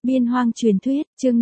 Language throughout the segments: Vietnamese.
Biên hoang truyền thuyết, chương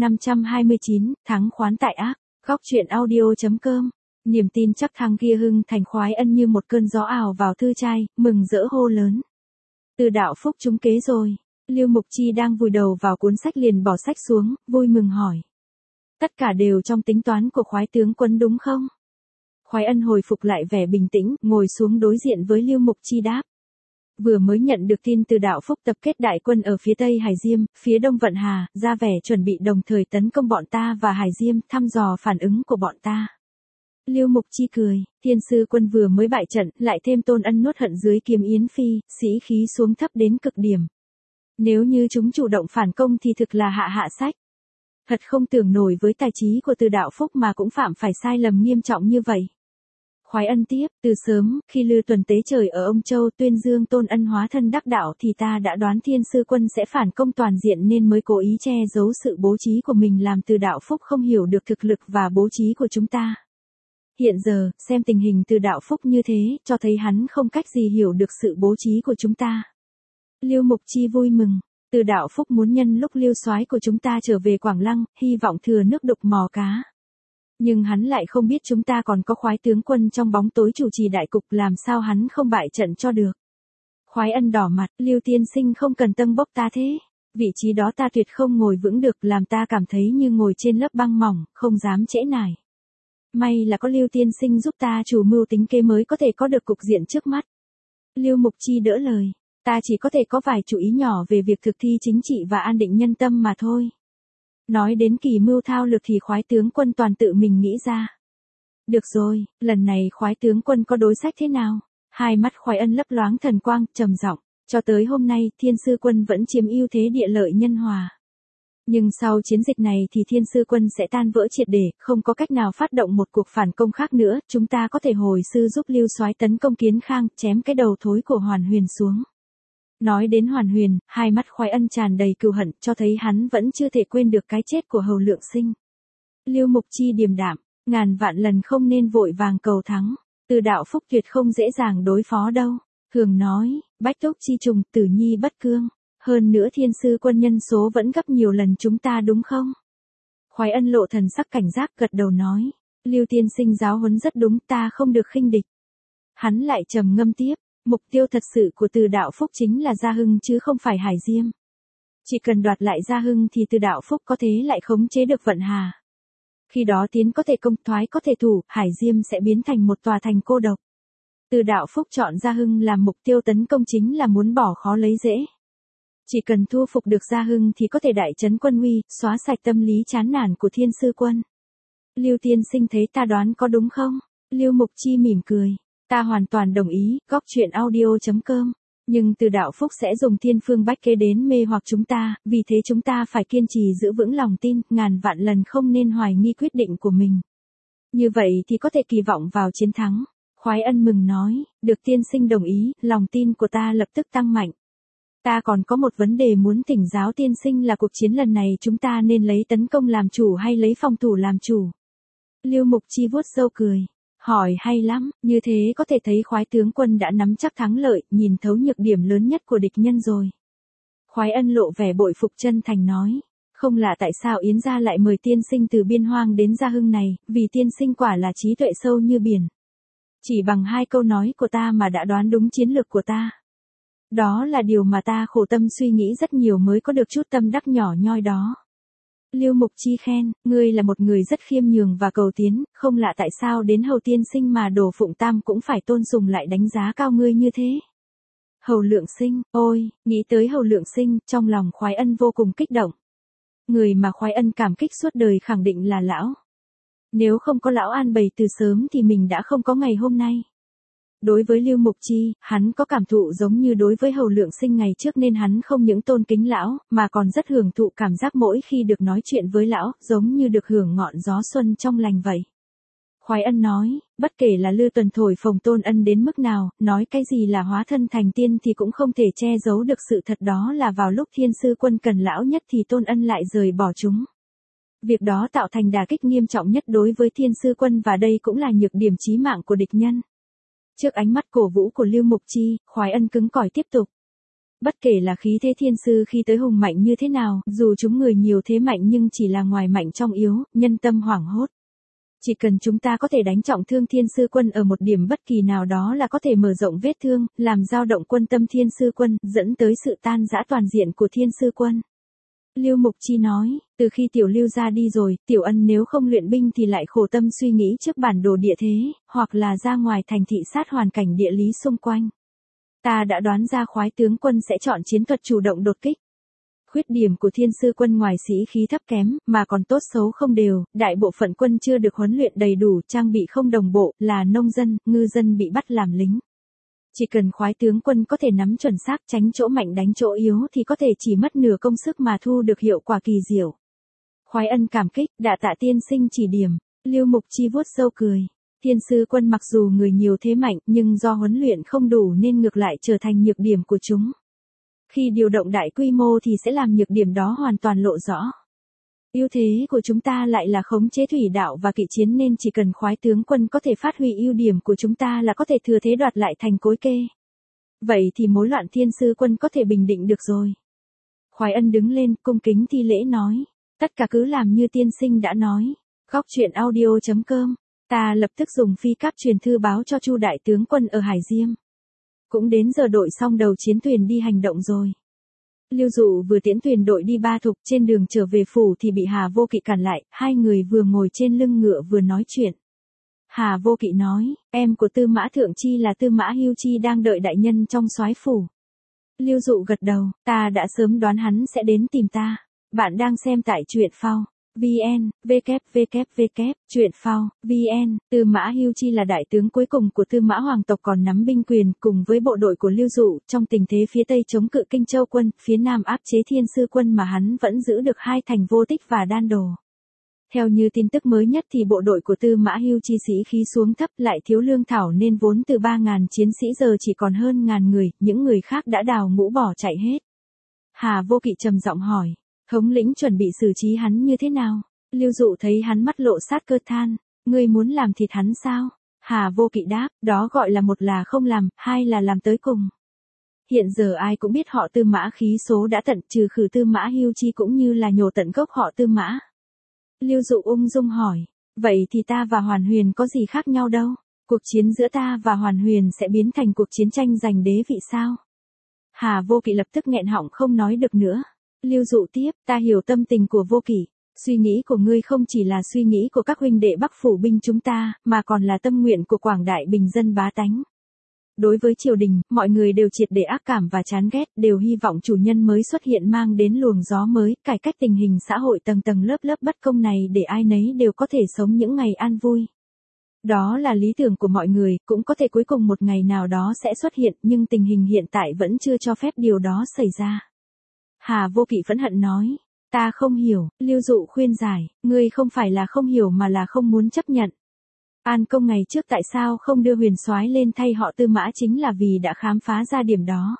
529, thắng khoán tại ác, góc truyện audio.com. Niềm tin chắc thằng kia hưng thành khoái ân như một cơn gió ảo vào thư trai, mừng rỡ hô lớn. Từ đạo phúc trúng kế rồi. Lưu Mục Chi đang vùi đầu vào cuốn sách liền bỏ sách xuống, vui mừng hỏi. Tất cả đều trong tính toán của khoái tướng quân đúng không? Khoái ân hồi phục lại vẻ bình tĩnh, ngồi xuống đối diện với Lưu Mục Chi đáp. Vừa mới nhận được tin từ đạo phúc tập kết đại quân ở phía tây Hải Diêm, phía đông Vận Hà, ra vẻ chuẩn bị đồng thời tấn công bọn ta và Hải Diêm, thăm dò phản ứng của bọn ta. Lưu Mục Chi cười, Thiên sư quân vừa mới bại trận, lại thêm Tôn Ân nuốt hận dưới kiếm Yến Phi, sĩ khí xuống thấp đến cực điểm. Nếu như chúng chủ động phản công thì thực là hạ sách. Thật không tưởng nổi với tài trí của Từ đạo phúc mà cũng phạm phải sai lầm nghiêm trọng như vậy. Khoái ân tiếp, từ sớm, khi Lư Tuần tế trời ở Ông Châu tuyên dương Tôn Ân hóa thân đắc đạo thì ta đã đoán Thiên sư quân sẽ phản công toàn diện nên mới cố ý che giấu sự bố trí của mình làm Từ đạo phúc không hiểu được thực lực và bố trí của chúng ta. Hiện giờ, xem tình hình Từ đạo phúc như thế, cho thấy hắn không cách gì hiểu được sự bố trí của chúng ta. Lưu Mục Chi vui mừng, Từ đạo phúc muốn nhân lúc Lưu soái của chúng ta trở về Quảng Lăng, hy vọng thừa nước đục mò cá. Nhưng hắn lại không biết chúng ta còn có khoái tướng quân trong bóng tối chủ trì đại cục, làm sao hắn không bại trận cho được. Khoái ân đỏ mặt, Lưu tiên sinh không cần tâm bốc ta thế. Vị trí đó ta tuyệt không ngồi vững được, làm ta cảm thấy như ngồi trên lớp băng mỏng, không dám trễ nải. May là có Lưu tiên sinh giúp ta chủ mưu tính kế mới có thể có được cục diện trước mắt. Lưu Mục Chi đỡ lời, ta chỉ có thể có vài chú ý nhỏ về việc thực thi chính trị và an định nhân tâm mà thôi. Nói đến kỳ mưu thao lược thì khoái tướng quân toàn tự mình nghĩ ra. Được rồi, lần này khoái tướng quân có đối sách thế nào? Hai mắt khoái ân lấp loáng thần quang, trầm giọng. Cho tới hôm nay, Thiên sư quân vẫn chiếm ưu thế địa lợi nhân hòa. Nhưng sau chiến dịch này thì Thiên sư quân sẽ tan vỡ triệt để, không có cách nào phát động một cuộc phản công khác nữa. Chúng ta có thể hồi sư giúp Lưu soái tấn công Kiến Khang, chém cái đầu thối của Hoàn Huyền xuống. Nói đến Hoàn Huyền, hai mắt khoái ân tràn đầy cừu hận, cho thấy hắn vẫn chưa thể quên được cái chết của Hầu Lượng Sinh. Lưu Mục Chi điềm đạm, ngàn vạn lần không nên vội vàng cầu thắng. Từ đạo phúc tuyệt không dễ dàng đối phó đâu. Thường nói, bách túc chi trùng, tử nhi bất cương. Hơn nữa Thiên sư quân nhân số vẫn gấp nhiều lần chúng ta đúng không? Khoái ân lộ thần sắc cảnh giác gật đầu nói. Lưu tiên sinh giáo huấn rất đúng, ta không được khinh địch. Hắn lại trầm ngâm tiếp. Mục tiêu thật sự của Từ đạo phúc chính là Gia Hưng chứ không phải Hải Diêm. Chỉ cần đoạt lại Gia Hưng thì Từ đạo phúc có thế lại khống chế được Vận Hà. Khi đó tiến có thể công, thoái có thể thủ, Hải Diêm sẽ biến thành một tòa thành cô độc. Từ đạo phúc chọn Gia Hưng làm mục tiêu tấn công chính là muốn bỏ khó lấy dễ. Chỉ cần thu phục được Gia Hưng thì có thể đại trấn quân uy, xóa sạch tâm lý chán nản của Thiên sư quân. Lưu tiên sinh thấy ta đoán có đúng không? Lưu Mục Chi mỉm cười. Ta hoàn toàn đồng ý, góc truyện audio.com. Nhưng Từ đạo phúc sẽ dùng thiên phương bách kế đến mê hoặc chúng ta, vì thế chúng ta phải kiên trì giữ vững lòng tin, ngàn vạn lần không nên hoài nghi quyết định của mình. Như vậy thì có thể kỳ vọng vào chiến thắng. Khoái ân mừng nói, được tiên sinh đồng ý, lòng tin của ta lập tức tăng mạnh. Ta còn có một vấn đề muốn thỉnh giáo tiên sinh là cuộc chiến lần này chúng ta nên lấy tấn công làm chủ hay lấy phòng thủ làm chủ. Lưu Mục Chi vuốt râu cười. Hỏi hay lắm, như thế có thể thấy khoái tướng quân đã nắm chắc thắng lợi, nhìn thấu nhược điểm lớn nhất của địch nhân rồi. Khoái ân lộ vẻ bội phục chân thành nói, không lạ tại sao Yến gia lại mời tiên sinh từ Biên Hoang đến Gia Hưng này, vì tiên sinh quả là trí tuệ sâu như biển. Chỉ bằng hai câu nói của ta mà đã đoán đúng chiến lược của ta. Đó là điều mà ta khổ tâm suy nghĩ rất nhiều mới có được chút tâm đắc nhỏ nhoi đó. Lưu Mục Chi khen, ngươi là một người rất khiêm nhường và cầu tiến, không lạ tại sao đến Hầu tiên sinh mà Đồ Phụng Tam cũng phải tôn sùng lại đánh giá cao ngươi như thế. Hầu Lượng Sinh, ôi, nghĩ tới Hầu Lượng Sinh, trong lòng khoái ân vô cùng kích động. Người mà khoái ân cảm kích suốt đời khẳng định là lão. Nếu không có lão an bày từ sớm thì mình đã không có ngày hôm nay. Đối với Lưu Mục Chi, hắn có cảm thụ giống như đối với Hầu Lượng Sinh ngày trước nên hắn không những tôn kính lão, mà còn rất hưởng thụ cảm giác mỗi khi được nói chuyện với lão, giống như được hưởng ngọn gió xuân trong lành vậy. Khoái ân nói, bất kể là Lư Tuần thổi phồng Tôn Ân đến mức nào, nói cái gì là hóa thân thành tiên thì cũng không thể che giấu được sự thật đó là vào lúc Thiên sư quân cần lão nhất thì Tôn Ân lại rời bỏ chúng. Việc đó tạo thành đả kích nghiêm trọng nhất đối với Thiên sư quân và đây cũng là nhược điểm chí mạng của địch nhân. Trước ánh mắt cổ vũ của Lưu Mục Chi, khoái ân cứng cỏi tiếp tục. Bất kể là khí thế thiên sư khi tới hùng mạnh như thế nào, dù chúng người nhiều thế mạnh nhưng chỉ là ngoài mạnh trong yếu, nhân tâm hoảng hốt. Chỉ cần chúng ta có thể đánh trọng thương thiên sư quân ở một điểm bất kỳ nào đó là có thể mở rộng vết thương, làm dao động quân tâm thiên sư quân, dẫn tới sự tan rã toàn diện của thiên sư quân. Lưu Mục Chi nói, từ khi Tiểu Lưu ra đi rồi, Tiểu Ân nếu không luyện binh thì lại khổ tâm suy nghĩ trước bản đồ địa thế, hoặc là ra ngoài thành thị sát hoàn cảnh địa lý xung quanh. Ta đã đoán ra khoái tướng quân sẽ chọn chiến thuật chủ động đột kích. Khuyết điểm của thiên sư quân ngoài sĩ khí thấp kém, mà còn tốt xấu không đều, đại bộ phận quân chưa được huấn luyện đầy đủ, trang bị không đồng bộ, là nông dân, ngư dân bị bắt làm lính. Chỉ cần khoái tướng quân có thể nắm chuẩn xác tránh chỗ mạnh đánh chỗ yếu thì có thể chỉ mất nửa công sức mà thu được hiệu quả kỳ diệu. Khoái Ân cảm kích, đa tạ tiên sinh chỉ điểm. Lưu Mục Chi vuốt râu cười. Thiên sư quân mặc dù người nhiều thế mạnh nhưng do huấn luyện không đủ nên ngược lại trở thành nhược điểm của chúng. Khi điều động đại quy mô thì sẽ làm nhược điểm đó hoàn toàn lộ rõ. Ưu thế của chúng ta lại là khống chế thủy đạo và kỵ chiến nên chỉ cần khoái tướng quân có thể phát huy ưu điểm của chúng ta là có thể thừa thế đoạt lại thành Cối Kê. Vậy thì mối loạn thiên sư quân có thể bình định được rồi. Khoái Ân đứng lên cung kính thi lễ nói. Tất cả cứ làm như tiên sinh đã nói. Góc truyện audio.com. Ta lập tức dùng phi cáp truyền thư báo cho Chu đại tướng quân ở Hải Diêm. Cũng đến giờ đội xong đầu chiến thuyền đi hành động rồi. Lưu Dụ vừa tiễn thuyền đội đi Ba Thục, trên đường trở về phủ thì bị Hà Vô Kỵ cản lại, hai người vừa ngồi trên lưng ngựa vừa nói chuyện. Hà Vô Kỵ nói, em của Tư Mã Thượng Chi là Tư Mã Hưu Chi đang đợi đại nhân trong soái phủ. Lưu Dụ gật đầu, ta đã sớm đoán hắn sẽ đến tìm ta. Bạn đang xem tại truyện phao. VN, www, truyện phao, VN, Tư Mã Hưu Chi là đại tướng cuối cùng của Tư Mã hoàng tộc còn nắm binh quyền cùng với bộ đội của Lưu Dụ trong tình thế phía Tây chống cự Kinh Châu quân, phía Nam áp chế Thiên Sư quân mà hắn vẫn giữ được hai thành Vô Tích và Đan Đồ. Theo như tin tức mới nhất thì bộ đội của Tư Mã Hưu Chi sĩ khí xuống thấp lại thiếu lương thảo nên vốn từ 3.000 chiến sĩ giờ chỉ còn hơn 1.000 người, những người khác đã đào ngũ bỏ chạy hết. Hà Vô Kỵ trầm giọng hỏi. Thống lĩnh chuẩn bị xử trí hắn như thế nào? Lưu Dụ thấy hắn mắt lộ sát cơ than. Ngươi muốn làm thịt hắn sao? Hà Vô Kỵ đáp, đó gọi là một là không làm, hai là làm tới cùng. Hiện giờ ai cũng biết họ Tư Mã khí số đã tận trừ khử Tư Mã Hưu Chi cũng như là nhổ tận gốc họ Tư Mã. Lưu Dụ ung dung hỏi, vậy thì ta và Hoàn Huyền có gì khác nhau đâu? Cuộc chiến giữa ta và Hoàn Huyền sẽ biến thành cuộc chiến tranh giành đế vị sao? Hà Vô Kỵ lập tức nghẹn họng không nói được nữa. Lưu Dụ tiếp, ta hiểu tâm tình của Vô Kỵ. Suy nghĩ của ngươi không chỉ là suy nghĩ của các huynh đệ Bắc phủ binh chúng ta, mà còn là tâm nguyện của quảng đại bình dân bá tánh. Đối với triều đình, mọi người đều triệt để ác cảm và chán ghét, đều hy vọng chủ nhân mới xuất hiện mang đến luồng gió mới, cải cách tình hình xã hội tầng tầng lớp lớp bất công này để ai nấy đều có thể sống những ngày an vui. Đó là lý tưởng của mọi người, cũng có thể cuối cùng một ngày nào đó sẽ xuất hiện, nhưng tình hình hiện tại vẫn chưa cho phép điều đó xảy ra. Hà Vô Kỵ phẫn hận nói, ta không hiểu. Lưu Dụ khuyên giải, ngươi không phải là không hiểu mà là không muốn chấp nhận. An Công ngày trước tại sao không đưa Huyền Soái lên thay họ Tư Mã chính là vì đã khám phá ra điểm đó.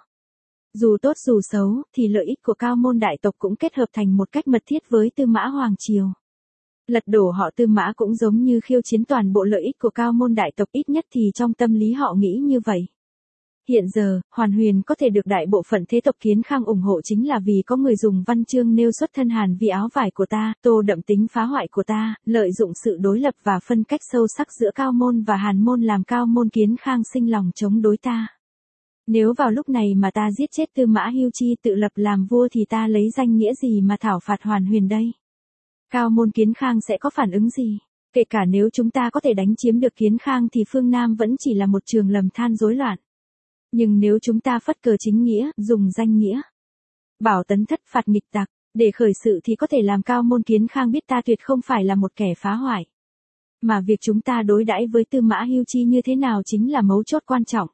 Dù tốt dù xấu, thì lợi ích của cao môn đại tộc cũng kết hợp thành một cách mật thiết với Tư Mã Hoàng Triều. Lật đổ họ Tư Mã cũng giống như khiêu chiến toàn bộ lợi ích của cao môn đại tộc, ít nhất thì trong tâm lý họ nghĩ như vậy. Hiện giờ, Hoàn Huyền có thể được đại bộ phận thế tộc Kiến Khang ủng hộ chính là vì có người dùng văn chương nêu xuất thân Hàn vì áo vải của ta, tô đậm tính phá hoại của ta, lợi dụng sự đối lập và phân cách sâu sắc giữa cao môn và Hàn môn làm cao môn Kiến Khang sinh lòng chống đối ta. Nếu vào lúc này mà ta giết chết Tư Mã Hưu Chi tự lập làm vua thì ta lấy danh nghĩa gì mà thảo phạt Hoàn Huyền đây? Cao môn Kiến Khang sẽ có phản ứng gì? Kể cả nếu chúng ta có thể đánh chiếm được Kiến Khang thì phương Nam vẫn chỉ là một trường lầm than rối loạn. Nhưng nếu chúng ta phất cờ chính nghĩa, dùng danh nghĩa, bảo tấn thất phạt nghịch tặc, để khởi sự thì có thể làm cao môn Kiến Khang biết ta tuyệt không phải là một kẻ phá hoại. Mà việc chúng ta đối đãi với Tư Mã Hưu Chi như thế nào chính là mấu chốt quan trọng.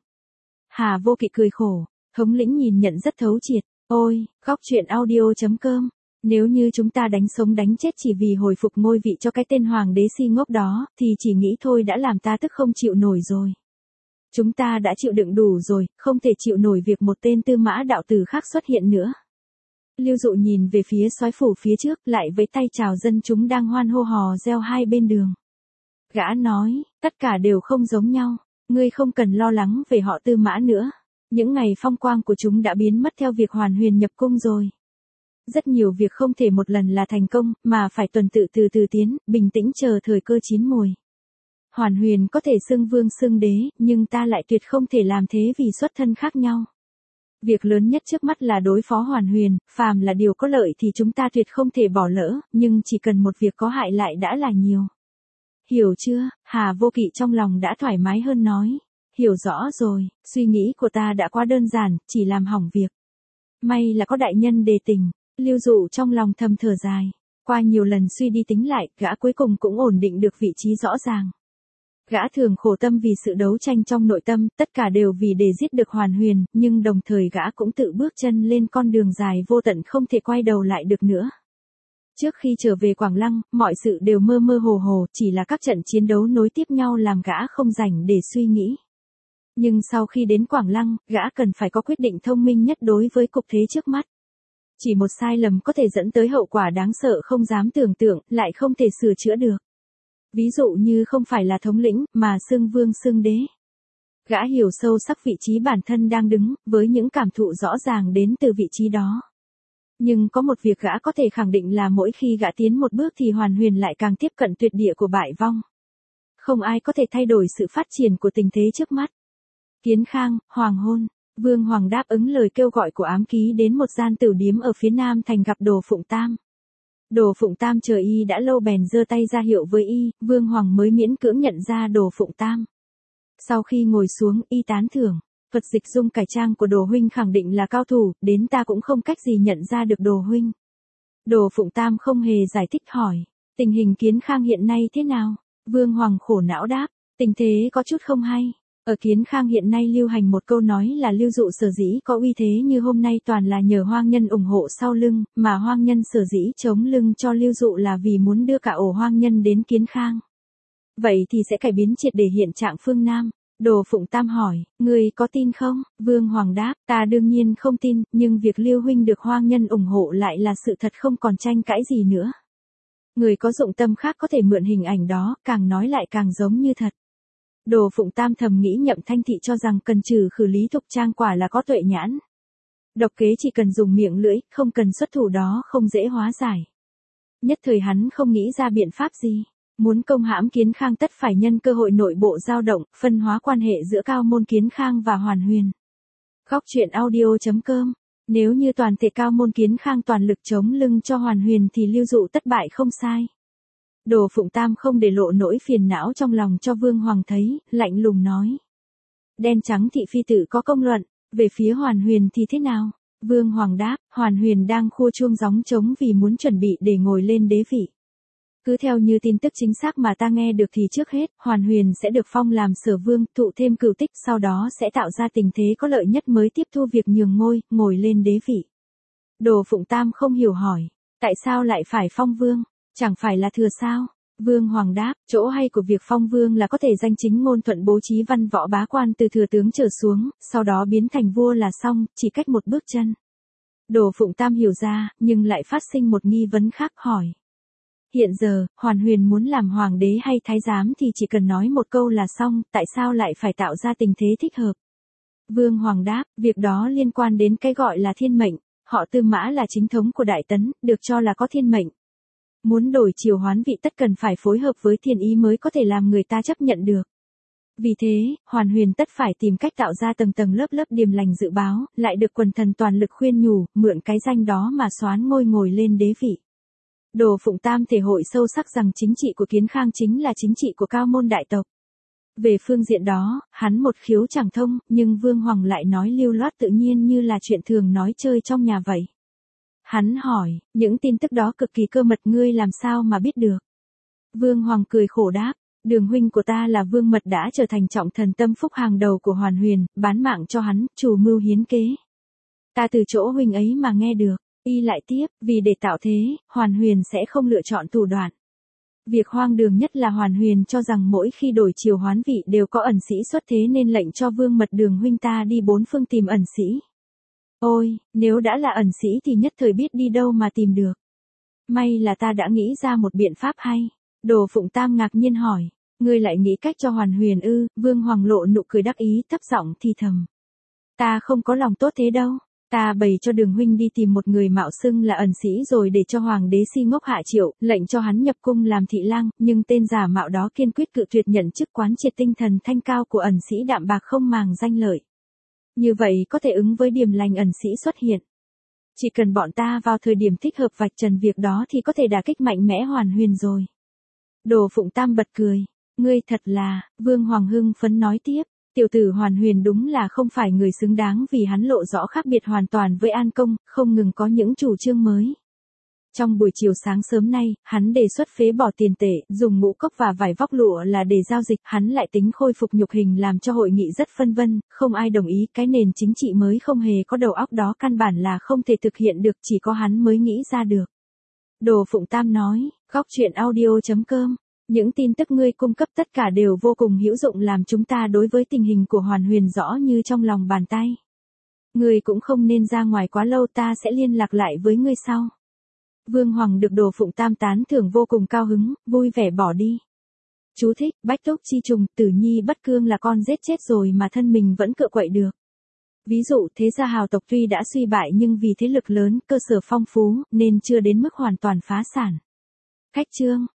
Hà Vô Kỵ cười khổ, thống lĩnh nhìn nhận rất thấu triệt. Ôi, góc truyện audio.com. Nếu như chúng ta đánh sống đánh chết chỉ vì hồi phục ngôi vị cho cái tên hoàng đế si ngốc đó, thì chỉ nghĩ thôi đã làm ta tức không chịu nổi rồi. Chúng ta đã chịu đựng đủ rồi, không thể chịu nổi việc một tên Tư Mã đạo tử khác xuất hiện nữa. Lưu Dụ nhìn về phía soái phủ phía trước, lại với tay chào dân chúng đang hoan hô hò reo hai bên đường. Gã nói, tất cả đều không giống nhau, ngươi không cần lo lắng về họ Tư Mã nữa. Những ngày phong quang của chúng đã biến mất theo việc Hoàn Huyền nhập cung rồi. Rất nhiều việc không thể một lần là thành công, mà phải tuần tự từ từ tiến, bình tĩnh chờ thời cơ chín mùi. Hoàn Huyền có thể xưng vương xưng đế, nhưng ta lại tuyệt không thể làm thế vì xuất thân khác nhau. Việc lớn nhất trước mắt là đối phó Hoàn Huyền, phàm là điều có lợi thì chúng ta tuyệt không thể bỏ lỡ, nhưng chỉ cần một việc có hại lại đã là nhiều. Hiểu chưa? Hà Vô Kỵ trong lòng đã thoải mái hơn nói. Hiểu rõ rồi, suy nghĩ của ta đã quá đơn giản, chỉ làm hỏng việc. May là có đại nhân đề tình, Lưu Dụ trong lòng thầm thở dài. Qua nhiều lần suy đi tính lại, gã cuối cùng cũng ổn định được vị trí rõ ràng. Gã thường khổ tâm vì sự đấu tranh trong nội tâm, tất cả đều vì để giết được Hoàn Huyền, nhưng đồng thời gã cũng tự bước chân lên con đường dài vô tận không thể quay đầu lại được nữa. Trước khi trở về Quảng Lăng, mọi sự đều mơ mơ hồ hồ, chỉ là các trận chiến đấu nối tiếp nhau làm gã không rảnh để suy nghĩ. Nhưng sau khi đến Quảng Lăng, gã cần phải có quyết định thông minh nhất đối với cục thế trước mắt. Chỉ một sai lầm có thể dẫn tới hậu quả đáng sợ không dám tưởng tượng, lại không thể sửa chữa được. Ví dụ như không phải là thống lĩnh, mà xưng vương xưng đế. Gã hiểu sâu sắc vị trí bản thân đang đứng, với những cảm thụ rõ ràng đến từ vị trí đó. Nhưng có một việc gã có thể khẳng định là mỗi khi gã tiến một bước thì Hoàn Huyền lại càng tiếp cận tuyệt địa của bại vong. Không ai có thể thay đổi sự phát triển của tình thế trước mắt. Kiến Khang, hoàng hôn, Vương Hoàng đáp ứng lời kêu gọi của ám ký đến một gian tử điếm ở phía nam thành gặp Đồ Phụng Tam. Đồ Phụng Tam chờ y đã lâu bèn giơ tay ra hiệu với y, Vương Hoàng mới miễn cưỡng nhận ra Đồ Phụng Tam. Sau khi ngồi xuống, y tán thưởng, Phật dịch dung cải trang của Đồ huynh khẳng định là cao thủ, đến ta cũng không cách gì nhận ra được Đồ huynh. Đồ Phụng Tam không hề giải thích hỏi, tình hình Kiến Khang hiện nay thế nào? Vương Hoàng khổ não đáp, tình thế có chút không hay. Ở Kiến Khang hiện nay lưu hành một câu nói là Lưu Dụ sở dĩ có uy thế như hôm nay toàn là nhờ hoang nhân ủng hộ sau lưng, mà hoang nhân sở dĩ chống lưng cho Lưu Dụ là vì muốn đưa cả ổ hoang nhân đến Kiến Khang. Vậy thì sẽ cải biến triệt để hiện trạng phương Nam. Đồ Phụng Tam hỏi, người có tin không? Vương Hoàng đáp, ta đương nhiên không tin, nhưng việc Lưu huynh được hoang nhân ủng hộ lại là sự thật không còn tranh cãi gì nữa. Người có dụng tâm khác có thể mượn hình ảnh đó, càng nói lại càng giống như thật. Đồ Phụng Tam thầm nghĩ Nhậm Thanh Thị cho rằng cần trừ khử Lý Thục Trang quả là có tuệ nhãn. Độc kế chỉ cần dùng miệng lưỡi, không cần xuất thủ đó không dễ hóa giải. Nhất thời hắn không nghĩ ra biện pháp gì. Muốn công hãm Kiến Khang tất phải nhân cơ hội nội bộ dao động, phân hóa quan hệ giữa Cao Môn Kiến Khang và Hoàn Huyền. Góc truyện audio.com. Nếu như toàn thể Cao Môn Kiến Khang toàn lực chống lưng cho Hoàn Huyền thì Lưu Dụ tất bại không sai. Đồ Phụng Tam không để lộ nỗi phiền não trong lòng cho Vương Hoàng thấy, lạnh lùng nói. Đen trắng thị phi tử có công luận, về phía Hoàn Huyền thì thế nào? Vương Hoàng đáp, Hoàn Huyền đang khua chuông gióng trống vì muốn chuẩn bị để ngồi lên đế vị. Cứ theo như tin tức chính xác mà ta nghe được thì trước hết, Hoàn Huyền sẽ được phong làm Sở Vương, thụ thêm cửu tích, sau đó sẽ tạo ra tình thế có lợi nhất mới tiếp thu việc nhường ngôi, ngồi lên đế vị. Đồ Phụng Tam không hiểu hỏi, tại sao lại phải phong vương? Chẳng phải là thừa sao? Vương Hoàng đáp, chỗ hay của việc phong vương là có thể danh chính ngôn thuận bố trí văn võ bá quan từ thừa tướng trở xuống, sau đó biến thành vua là xong, chỉ cách một bước chân. Đồ Phụng Tam hiểu ra, nhưng lại phát sinh một nghi vấn khác hỏi. Hiện giờ, Hoàn Huyền muốn làm hoàng đế hay thái giám thì chỉ cần nói một câu là xong, tại sao lại phải tạo ra tình thế thích hợp? Vương Hoàng đáp, việc đó liên quan đến cái gọi là thiên mệnh, họ Tư Mã là chính thống của Đại Tấn, được cho là có thiên mệnh. Muốn đổi chiều hoán vị tất cần phải phối hợp với thiên ý mới có thể làm người ta chấp nhận được. Vì thế, Hoàn Huyền tất phải tìm cách tạo ra tầng tầng lớp lớp điềm lành dự báo, lại được quần thần toàn lực khuyên nhủ, mượn cái danh đó mà soán ngôi lên đế vị. Đồ Phụng Tam thể hội sâu sắc rằng chính trị của Kiến Khang chính là chính trị của Cao Môn đại tộc. Về phương diện đó, hắn một khiếu chẳng thông, nhưng Vương Hoàng lại nói lưu loát tự nhiên như là chuyện thường nói chơi trong nhà vậy. Hắn hỏi, những tin tức đó cực kỳ cơ mật ngươi làm sao mà biết được? Vương Hoàng cười khổ đáp, Đường huynh của ta là Vương Mật đã trở thành trọng thần tâm phúc hàng đầu của Hoàn Huyền, bán mạng cho hắn, chủ mưu hiến kế. Ta từ chỗ huynh ấy mà nghe được. Y lại tiếp, vì để tạo thế, Hoàn Huyền sẽ không lựa chọn thủ đoạn. Việc hoang đường nhất là Hoàn Huyền cho rằng mỗi khi đổi chiều hoán vị đều có ẩn sĩ xuất thế nên lệnh cho Vương Mật Đường huynh ta đi bốn phương tìm ẩn sĩ. Ôi, nếu đã là ẩn sĩ thì nhất thời biết đi đâu mà tìm được. May là ta đã nghĩ ra một biện pháp hay. Đồ Phụng Tam ngạc nhiên hỏi, ngươi lại nghĩ cách cho Hoàn Huyền ư? Vương Hoàng lộ nụ cười đắc ý thấp giọng thì thầm. Ta không có lòng tốt thế đâu. Ta bày cho Đường huynh đi tìm một người mạo xưng là ẩn sĩ rồi để cho hoàng đế Si Ngốc hạ triệu, lệnh cho hắn nhập cung làm thị lang, nhưng tên giả mạo đó kiên quyết cự tuyệt nhận chức, quán triệt tinh thần thanh cao của ẩn sĩ đạm bạc không màng danh lợi. Như vậy có thể ứng với điềm lành ẩn sĩ xuất hiện. Chỉ cần bọn ta vào thời điểm thích hợp vạch trần việc đó thì có thể đả kích mạnh mẽ Hoàn Huyền rồi. Đồ Phụng Tam bật cười. Ngươi thật là, Vương Hoàng hưng phấn nói tiếp. Tiểu tử Hoàn Huyền đúng là không phải người xứng đáng vì hắn lộ rõ khác biệt hoàn toàn với An Công, không ngừng có những chủ trương mới. Trong buổi chiều sáng sớm nay, hắn đề xuất phế bỏ tiền tệ, dùng ngũ cốc và vải vóc lụa là để giao dịch, hắn lại tính khôi phục nhục hình làm cho hội nghị rất phân vân, không ai đồng ý, cái nền chính trị mới không hề có đầu óc đó căn bản là không thể thực hiện được, chỉ có hắn mới nghĩ ra được. Đồ Phụng Tam nói, góc chuyện audio.com. Những tin tức ngươi cung cấp tất cả đều vô cùng hữu dụng, làm chúng ta đối với tình hình của Hoàn Huyền rõ như trong lòng bàn tay. Ngươi cũng không nên ra ngoài quá lâu, ta sẽ liên lạc lại với ngươi sau. Vương Hoàng được Đồ Phụng Tam tán thưởng vô cùng cao hứng, vui vẻ bỏ đi. Chú thích, bách túc chi trùng, Tử Nhi bất cương là con giết chết rồi mà thân mình vẫn cựa quậy được. Ví dụ, thế gia hào tộc tuy đã suy bại nhưng vì thế lực lớn, cơ sở phong phú, nên chưa đến mức hoàn toàn phá sản. Khách chương.